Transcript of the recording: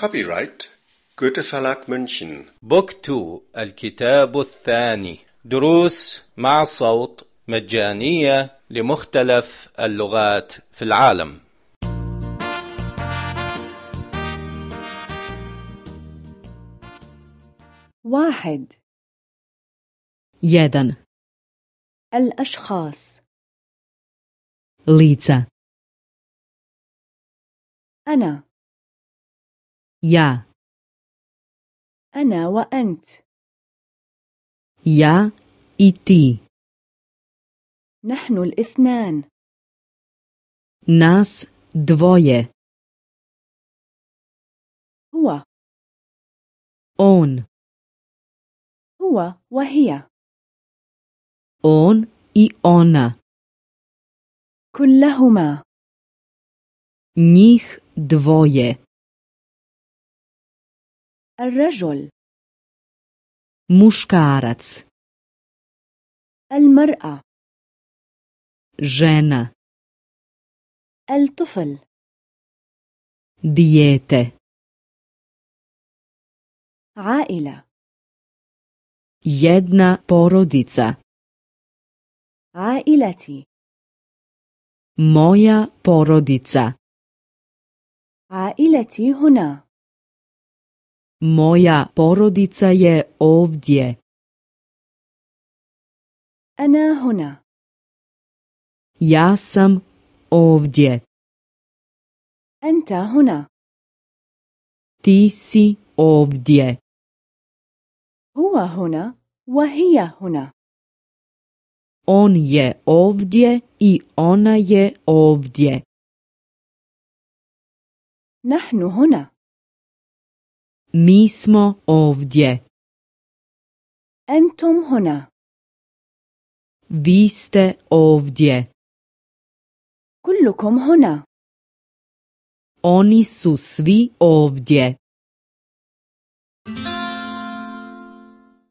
Copyright Goethe Verlag München. بوك 2 الكتاب الثاني. دروس مع صوت مجانية لمختلف اللغات في العالم. 1. الأشخاص. lica, أنا. ja, أنا وأنت. ja i ti, نحن الاثنان. nas dvoje, هو. on, هو وهي. on i ona, كلهما. njih dvoje, الرجل. muškarac, المرأة. žena, الطفل. dijete, عائلة. jedna porodica, عائلتي. moja porodica, عائلتي هنا. moja porodica je ovdje, أنا هنا. ja sam ovdje, أنت هنا. ti si ovdje, هو هنا وهي هنا. on je ovdje i ona je ovdje, نحن هنا. mi smo ovdje, أنتم هنا. vi ste ovdje, كلكم هنا. oni su svi ovdje,